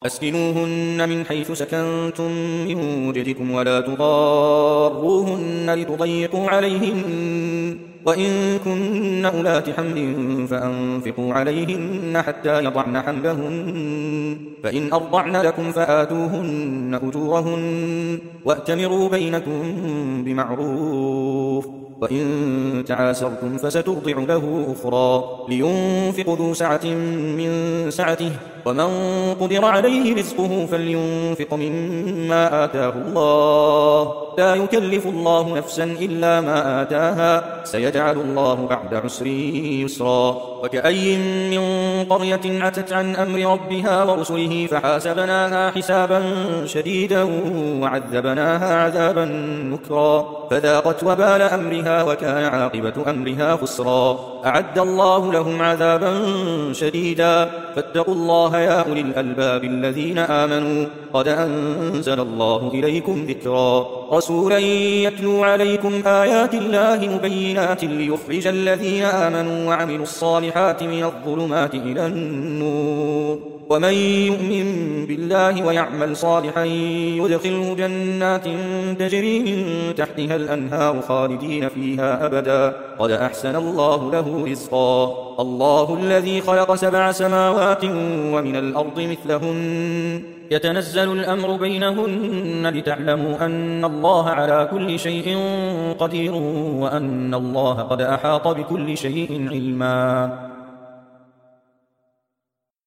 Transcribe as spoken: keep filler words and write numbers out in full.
أسكنوهن من حيث سكنتم من وجدكم ولا تضاروهن لتضيقوا عليهن وإن كن أولات حمل فأنفقوا عليهن حتى يضعن حملهن فإن أرضعن لكم فآتوهن أجورهن وأتمروا بينكم بمعروف وإن تعاسرتم فسترضع له أخرى لينفق ذو سعة من سعته ومن قدر عليه رزقه فلينفق مما آتاه الله لا يكلف الله نفسا إلا ما آتاها سيجعل الله بعد عسر يسرا وكأي من قرية عتت عن أمر ربها ورسله فحاسبناها حسابا شديدا وعذبناها عذابا نكرا فذاقت وبال أمرها وكان عاقبة أمرها خسرا أعد الله لهم عذابا شديدا فاتقوا الله يا أولي الألباب الذين آمنوا قد أنزل الله إليكم ذكرا رسولا يتلو عليكم آيات الله مبينات ليخرج الذين آمنوا وعملوا الصالحات من الظلمات إلى النور ومن يؤمن بالله ويعمل صالحا يدخله جنات تجري من تحتها الأنهار خالدين فيها أبدا قد أحسن الله له رزقا الله الذي خلق سبع سماوات ومن الأرض مثلهن يتنزل الأمر بينهن لتعلموا أن الله على كل شيء قدير وأن الله قد أحاط بكل شيء علما